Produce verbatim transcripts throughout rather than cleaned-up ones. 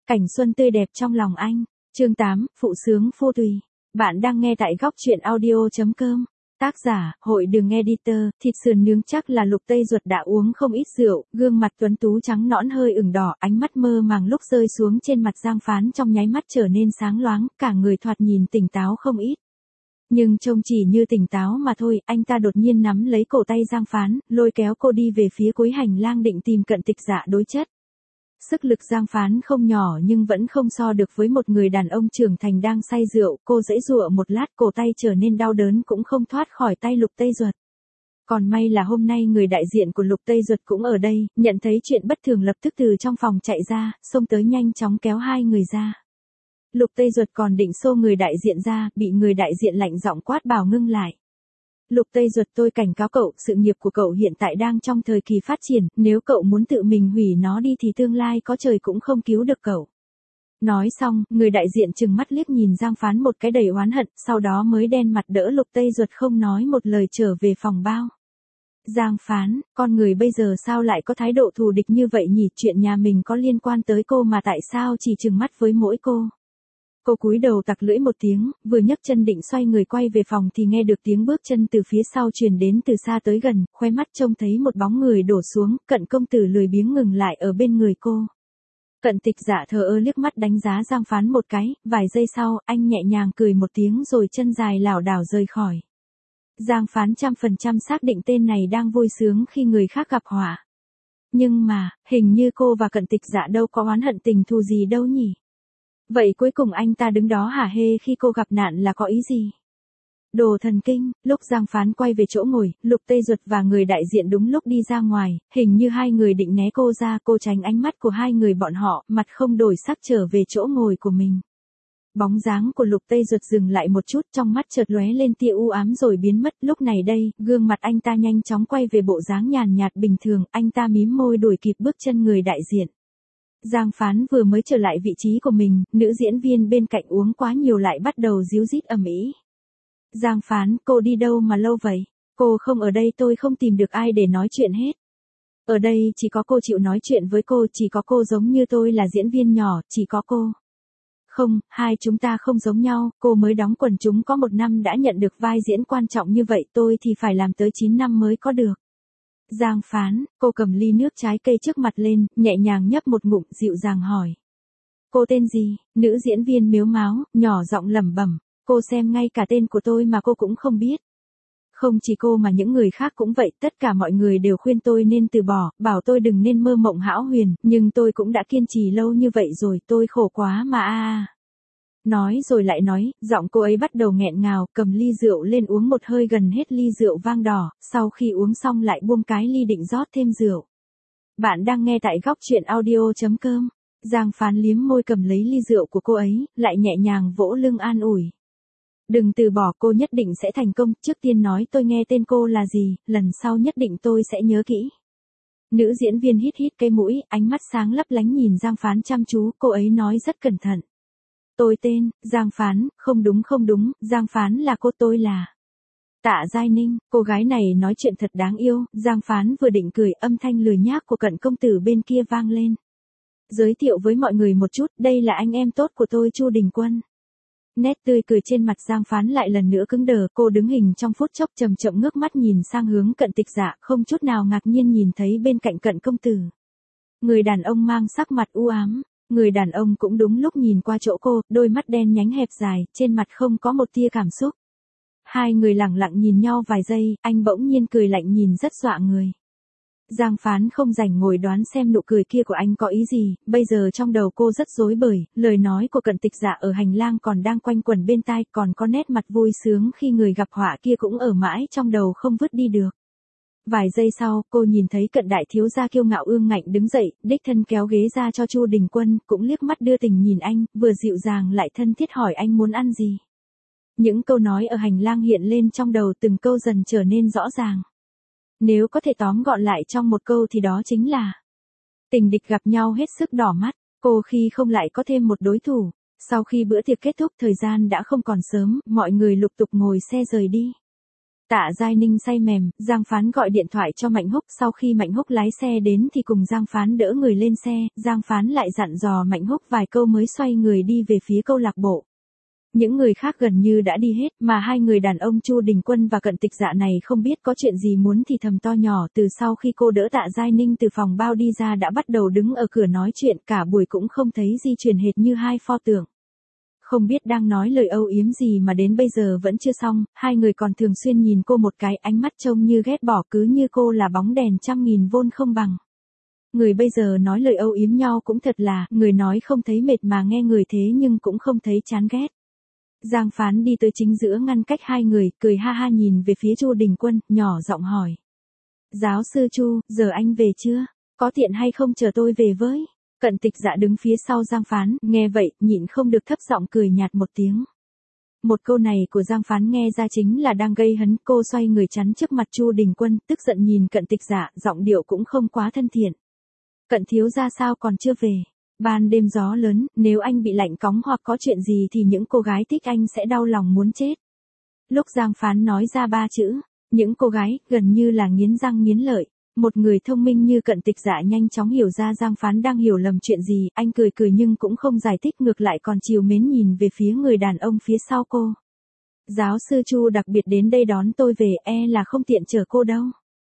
Cảnh xuân tươi đẹp trong lòng anh. Chương tám, phụ sướng phô tùy. Bạn đang nghe tại góc truyện audio.com. Tác giả, Hội Đường Editor. Thịt sườn nướng chắc là Lục Tây Duật đã uống không ít rượu, gương mặt tuấn tú trắng nõn hơi ửng đỏ, ánh mắt mơ màng lúc rơi xuống trên mặt Giang Phán trong nháy mắt trở nên sáng loáng, cả người thoạt nhìn tỉnh táo không ít. Nhưng trông chỉ như tỉnh táo mà thôi, anh ta đột nhiên nắm lấy cổ tay Giang Phán, lôi kéo cô đi về phía cuối hành lang định tìm Cận Tịch Dạ đối chất. Sức lực Giang Phán không nhỏ nhưng vẫn không so được với một người đàn ông trưởng thành đang say rượu, cô giãy giụa một lát cổ tay trở nên đau đớn cũng không thoát khỏi tay Lục Tây Duật. Còn may là hôm nay người đại diện của Lục Tây Duật cũng ở đây, nhận thấy chuyện bất thường lập tức từ trong phòng chạy ra, xông tới nhanh chóng kéo hai người ra. Lục Tây Duật còn định xô người đại diện ra, bị người đại diện lạnh giọng quát bảo ngưng lại. Lục Tây Duật, tôi cảnh cáo cậu, sự nghiệp của cậu hiện tại đang trong thời kỳ phát triển, nếu cậu muốn tự mình hủy nó đi thì tương lai có trời cũng không cứu được cậu. Nói xong, người đại diện trừng mắt liếc nhìn Giang Phán một cái đầy oán hận, sau đó mới đen mặt đỡ Lục Tây Duật không nói một lời trở về phòng bao. Giang Phán, con người bây giờ sao lại có thái độ thù địch như vậy nhỉ, chuyện nhà mình có liên quan tới cô mà tại sao chỉ trừng mắt với mỗi cô. Cô cúi đầu tặc lưỡi một tiếng, vừa nhấc chân định xoay người quay về phòng thì nghe được tiếng bước chân từ phía sau truyền đến từ xa tới gần, khóe mắt trông thấy một bóng người đổ xuống, Cận công tử lười biếng ngừng lại ở bên người cô. Cận Tịch Dạ thờ ơ liếc mắt đánh giá Giang Phán một cái, vài giây sau, anh nhẹ nhàng cười một tiếng rồi chân dài lảo đảo rời khỏi. Giang Phán trăm phần trăm xác định tên này đang vui sướng khi người khác gặp họa. Nhưng mà, hình như cô và Cận Tịch Dạ đâu có oán hận tình thù gì đâu nhỉ? Vậy cuối cùng anh ta đứng đó hả hê khi cô gặp nạn là có ý gì? Đồ thần kinh, lúc Giang Phán quay về chỗ ngồi, Lục Tây Duật và người đại diện đúng lúc đi ra ngoài, hình như hai người định né cô ra, cô tránh ánh mắt của hai người bọn họ, mặt không đổi sắc trở về chỗ ngồi của mình. Bóng dáng của Lục Tây Duật dừng lại một chút, trong mắt chợt lóe lên tia u ám rồi biến mất, lúc này đây, gương mặt anh ta nhanh chóng quay về bộ dáng nhàn nhạt bình thường, anh ta mím môi đuổi kịp bước chân người đại diện. Giang Phán vừa mới trở lại vị trí của mình, nữ diễn viên bên cạnh uống quá nhiều lại bắt đầu díu dít ầm ĩ. Giang Phán, cô đi đâu mà lâu vậy? Cô không ở đây tôi không tìm được ai để nói chuyện hết. Ở đây chỉ có cô chịu nói chuyện với cô, chỉ có cô giống như tôi là diễn viên nhỏ, chỉ có cô. Không, hai chúng ta không giống nhau, cô mới đóng quần chúng có một năm đã nhận được vai diễn quan trọng như vậy, tôi thì phải làm tới chín năm mới có được. Giang Phán, cô cầm ly nước trái cây trước mặt lên, nhẹ nhàng nhấp một ngụm, dịu dàng hỏi. Cô tên gì? Nữ diễn viên mếu máo, nhỏ giọng lẩm bẩm. Cô xem ngay cả tên của tôi mà cô cũng không biết. Không chỉ cô mà những người khác cũng vậy, tất cả mọi người đều khuyên tôi nên từ bỏ, bảo tôi đừng nên mơ mộng hão huyền, nhưng tôi cũng đã kiên trì lâu như vậy rồi, tôi khổ quá mà a à. Nói rồi lại nói, giọng cô ấy bắt đầu nghẹn ngào, cầm ly rượu lên uống một hơi gần hết ly rượu vang đỏ, sau khi uống xong lại buông cái ly định rót thêm rượu. Bạn đang nghe tại góc truyện audio.com. Giang Phán liếm môi cầm lấy ly rượu của cô ấy, lại nhẹ nhàng vỗ lưng an ủi. Đừng từ bỏ, cô nhất định sẽ thành công, trước tiên nói tôi nghe tên cô là gì, lần sau nhất định tôi sẽ nhớ kỹ. Nữ diễn viên hít hít cái mũi, ánh mắt sáng lấp lánh nhìn Giang Phán chăm chú, cô ấy nói rất cẩn thận. Tôi tên, Giang Phán, không đúng không đúng, Giang Phán là cô, tôi là Tạ Giai Ninh. Cô gái này nói chuyện thật đáng yêu, Giang Phán vừa định cười, âm thanh lười nhác của Cận công tử bên kia vang lên. Giới thiệu với mọi người một chút, đây là anh em tốt của tôi Chu Đình Quân. Nét tươi cười trên mặt Giang Phán lại lần nữa cứng đờ, cô đứng hình trong phút chốc chậm chậm ngước mắt nhìn sang hướng Cận Tịch Dạ, không chút nào ngạc nhiên nhìn thấy bên cạnh Cận công tử. Người đàn ông mang sắc mặt u ám. Người đàn ông cũng đúng lúc nhìn qua chỗ cô, đôi mắt đen nhánh hẹp dài, trên mặt không có một tia cảm xúc. Hai người lặng lặng nhìn nhau vài giây, anh bỗng nhiên cười lạnh nhìn rất dọa người. Giang Phán không rảnh ngồi đoán xem nụ cười kia của anh có ý gì, bây giờ trong đầu cô rất rối bời, lời nói của Cận Tịch Dạ ở hành lang còn đang quanh quẩn bên tai, còn có nét mặt vui sướng khi người gặp họa kia cũng ở mãi trong đầu không vứt đi được. Vài giây sau, cô nhìn thấy Cận đại thiếu gia kiêu ngạo ương ngạnh đứng dậy, đích thân kéo ghế ra cho Chu Đình Quân, cũng liếc mắt đưa tình nhìn anh, vừa dịu dàng lại thân thiết hỏi anh muốn ăn gì. Những câu nói ở hành lang hiện lên trong đầu, từng câu dần trở nên rõ ràng. Nếu có thể tóm gọn lại trong một câu thì đó chính là tình địch gặp nhau hết sức đỏ mắt, cô khi không lại có thêm một đối thủ. Sau khi bữa tiệc kết thúc, thời gian đã không còn sớm, mọi người lục tục ngồi xe rời đi. Tạ Giai Ninh say mềm, Giang Phán gọi điện thoại cho Mạnh Húc, sau khi Mạnh Húc lái xe đến thì cùng Giang Phán đỡ người lên xe, Giang Phán lại dặn dò Mạnh Húc vài câu mới xoay người đi về phía câu lạc bộ. Những người khác gần như đã đi hết, mà hai người đàn ông Chu Đình Quân và Cận Tịch Dạ này không biết có chuyện gì muốn thì thầm to nhỏ. Từ sau khi cô đỡ Tạ Giai Ninh từ phòng bao đi ra đã bắt đầu đứng ở cửa nói chuyện, cả buổi cũng không thấy di chuyển hệt như hai pho tượng. Không biết đang nói lời âu yếm gì mà đến bây giờ vẫn chưa xong, hai người còn thường xuyên nhìn cô một cái, ánh mắt trông như ghét bỏ, cứ như cô là bóng đèn trăm nghìn vôn không bằng. Người bây giờ nói lời âu yếm nhau cũng thật là, người nói không thấy mệt mà nghe người thế nhưng cũng không thấy chán ghét. Giang Phán đi tới chính giữa ngăn cách hai người, cười ha ha nhìn về phía Chu Đình Quân, nhỏ giọng hỏi. Giáo sư Chu, giờ anh về chưa? Có tiện hay không chờ tôi về với? Cận Tịch Dạ đứng phía sau Giang Phán, nghe vậy, nhịn không được thấp giọng cười nhạt một tiếng. Một câu này của Giang Phán nghe ra chính là đang gây hấn, cô xoay người chắn trước mặt Chu Đình Quân, tức giận nhìn Cận Tịch Dạ, giọng điệu cũng không quá thân thiện. Cận thiếu gia sao còn chưa về? Ban đêm gió lớn, nếu anh bị lạnh cóng hoặc có chuyện gì thì những cô gái thích anh sẽ đau lòng muốn chết. Lúc Giang Phán nói ra ba chữ, những cô gái, gần như là nghiến răng nghiến lợi. Một người thông minh như Cận Tịch Dạ nhanh chóng hiểu ra Giang Phán đang hiểu lầm chuyện gì, anh cười cười nhưng cũng không giải thích, ngược lại còn trìu mến nhìn về phía người đàn ông phía sau cô. Giáo sư Chu đặc biệt đến đây đón tôi về, e là không tiện chở cô đâu.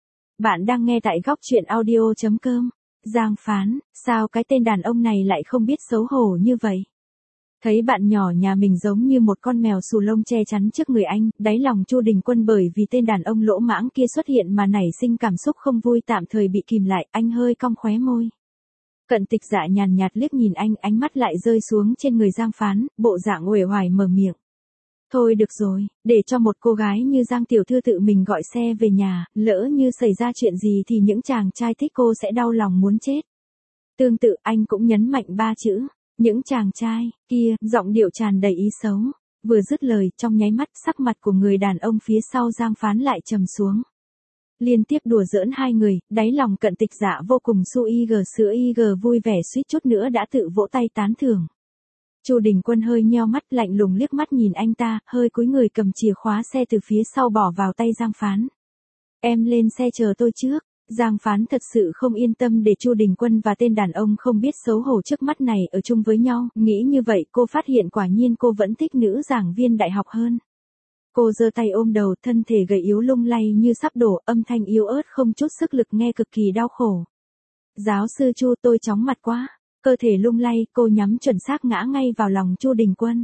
Bạn đang nghe tại góc truyện audio chấm com. Giang Phán, sao cái tên đàn ông này lại không biết xấu hổ như vậy? Thấy bạn nhỏ nhà mình giống như một con mèo xù lông che chắn trước người anh, đáy lòng Chu Đình Quân bởi vì tên đàn ông lỗ mãng kia xuất hiện mà nảy sinh cảm xúc không vui, tạm thời bị kìm lại, anh hơi cong khóe môi. Cận Tịch Dạ nhàn nhạt liếc nhìn anh, ánh mắt lại rơi xuống trên người Giang Phán, bộ dạng uể oải mở miệng. Thôi được rồi, để cho một cô gái như Giang tiểu thư tự mình gọi xe về nhà, lỡ như xảy ra chuyện gì thì những chàng trai thích cô sẽ đau lòng muốn chết. Tương tự anh cũng nhấn mạnh ba chữ. Những chàng trai, kia, giọng điệu tràn đầy ý xấu. Vừa dứt lời, trong nháy mắt, sắc mặt của người đàn ông phía sau Giang Phán lại trầm xuống. Liên tiếp đùa giỡn hai người, đáy lòng Cận Tịch Dạ vô cùng su y gờ sữa y gờ vui vẻ, suýt chút nữa đã tự vỗ tay tán thưởng. Chu Đình Quân hơi nheo mắt, lạnh lùng liếc mắt nhìn anh ta, hơi cúi người cầm chìa khóa xe từ phía sau bỏ vào tay Giang Phán. Em lên xe chờ tôi trước. Giang Phán thật sự không yên tâm để Chu Đình Quân và tên đàn ông không biết xấu hổ trước mắt này ở chung với nhau, nghĩ như vậy cô phát hiện quả nhiên cô vẫn thích nữ giảng viên đại học hơn. Cô giơ tay ôm đầu, thân thể gầy yếu lung lay như sắp đổ, âm thanh yếu ớt không chút sức lực nghe cực kỳ đau khổ. Giáo sư Chu, tôi chóng mặt quá. Cơ thể lung lay, cô nhắm chuẩn xác ngã ngay vào lòng Chu Đình Quân.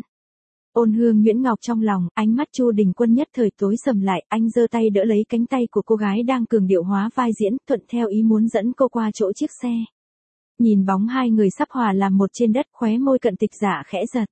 Ôn hương nhuyễn ngọc trong lòng, ánh mắt Chu Đình Quân nhất thời tối sầm lại, anh giơ tay đỡ lấy cánh tay của cô gái đang cường điệu hóa vai diễn, thuận theo ý muốn dẫn cô qua chỗ chiếc xe. Nhìn bóng hai người sắp hòa làm một trên đất, khóe môi Cận Tịch Dạ khẽ giật.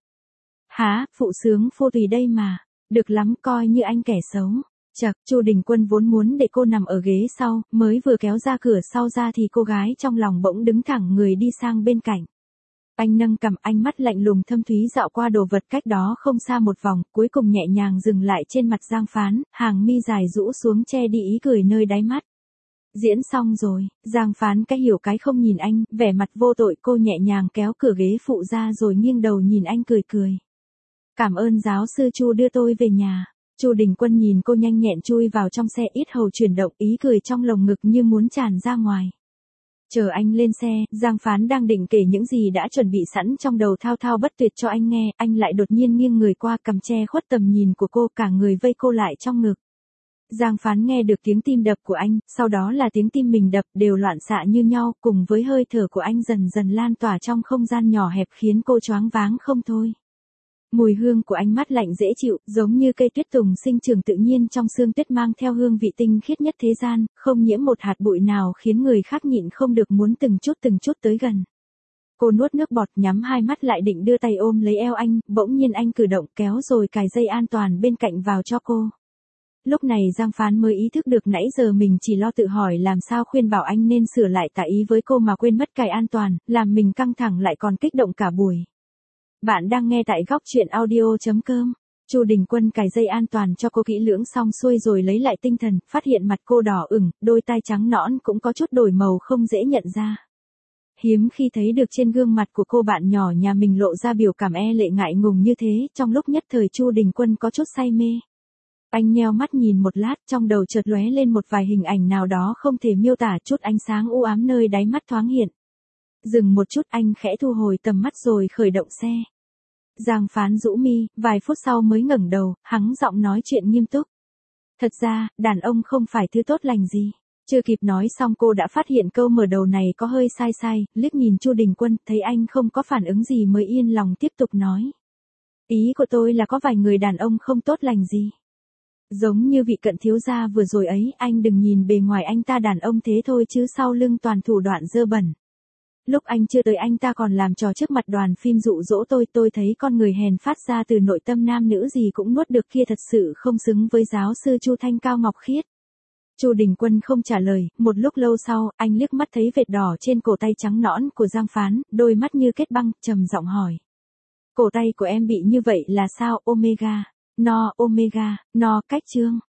Há, phụ sướng phô tùy đây mà, được lắm, coi như anh kẻ xấu. Chậc, Chu Đình Quân vốn muốn để cô nằm ở ghế sau, mới vừa kéo ra cửa sau ra thì cô gái trong lòng bỗng đứng thẳng người đi sang bên cạnh. Anh nâng cằm, ánh mắt lạnh lùng thâm thúy dạo qua đồ vật cách đó không xa một vòng, cuối cùng nhẹ nhàng dừng lại trên mặt Giang Phán, hàng mi dài rũ xuống che đi ý cười nơi đáy mắt. Diễn xong rồi, Giang Phán cái hiểu cái không nhìn anh, vẻ mặt vô tội, cô nhẹ nhàng kéo cửa ghế phụ ra rồi nghiêng đầu nhìn anh cười cười. Cảm ơn giáo sư Chu đưa tôi về nhà. Chu Đình Quân nhìn cô nhanh nhẹn chui vào trong xe, ít hầu chuyển động, ý cười trong lồng ngực như muốn tràn ra ngoài. Chờ anh lên xe, Giang Phán đang định kể những gì đã chuẩn bị sẵn trong đầu thao thao bất tuyệt cho anh nghe, anh lại đột nhiên nghiêng người qua, cầm che khuất tầm nhìn của cô, cả người vây cô lại trong ngực. Giang Phán nghe được tiếng tim đập của anh, sau đó là tiếng tim mình đập, đều loạn xạ như nhau, cùng với hơi thở của anh dần dần lan tỏa trong không gian nhỏ hẹp khiến cô choáng váng không thôi. Mùi hương của anh mát lạnh dễ chịu, giống như cây tuyết tùng sinh trưởng tự nhiên trong sương tuyết, mang theo hương vị tinh khiết nhất thế gian, không nhiễm một hạt bụi nào, khiến người khác nhịn không được muốn từng chút từng chút tới gần. Cô nuốt nước bọt, nhắm hai mắt lại định đưa tay ôm lấy eo anh, bỗng nhiên anh cử động kéo rồi cài dây an toàn bên cạnh vào cho cô. Lúc này Giang Phán mới ý thức được nãy giờ mình chỉ lo tự hỏi làm sao khuyên bảo anh nên sửa lại tà ý với cô mà quên mất cài an toàn, làm mình căng thẳng lại còn kích động cả buổi. Bạn đang nghe tại góc truyện audio chấm com. Chu Đình Quân cài dây an toàn cho cô kỹ lưỡng xong xuôi rồi lấy lại tinh thần, phát hiện mặt cô đỏ ửng, đôi tai trắng nõn cũng có chút đổi màu không dễ nhận ra. Hiếm khi thấy được trên gương mặt của cô bạn nhỏ nhà mình lộ ra biểu cảm e lệ ngại ngùng như thế, trong lúc nhất thời Chu Đình Quân có chút say mê. Anh nheo mắt nhìn một lát, trong đầu chợt lóe lên một vài hình ảnh nào đó không thể miêu tả, chút ánh sáng u ám nơi đáy mắt thoáng hiện. Dừng một chút, anh khẽ thu hồi tầm mắt rồi khởi động xe. Giang Phán rũ mi, vài phút sau mới ngẩng đầu, hắng giọng nói chuyện nghiêm túc. Thật ra, đàn ông không phải thứ tốt lành gì. Chưa kịp nói xong cô đã phát hiện câu mở đầu này có hơi sai sai, liếc nhìn Chu Đình Quân, thấy anh không có phản ứng gì mới yên lòng tiếp tục nói. Ý của tôi là có vài người đàn ông không tốt lành gì. Giống như vị cận thiếu gia vừa rồi ấy, anh đừng nhìn bề ngoài anh ta đàn ông thế thôi chứ sau lưng toàn thủ đoạn dơ bẩn. Lúc anh chưa tới anh ta còn làm trò trước mặt đoàn phim dụ dỗ tôi, tôi thấy con người hèn phát ra từ nội tâm nam nữ gì cũng nuốt được kia thật sự không xứng với giáo sư Chu Thanh Cao Ngọc Khiết. Chu Đình Quân không trả lời, một lúc lâu sau, anh liếc mắt thấy vệt đỏ trên cổ tay trắng nõn của Giang Phán, đôi mắt như kết băng, trầm giọng hỏi. Cổ tay của em bị như vậy là sao, Omega? No, Omega, no, cách trương.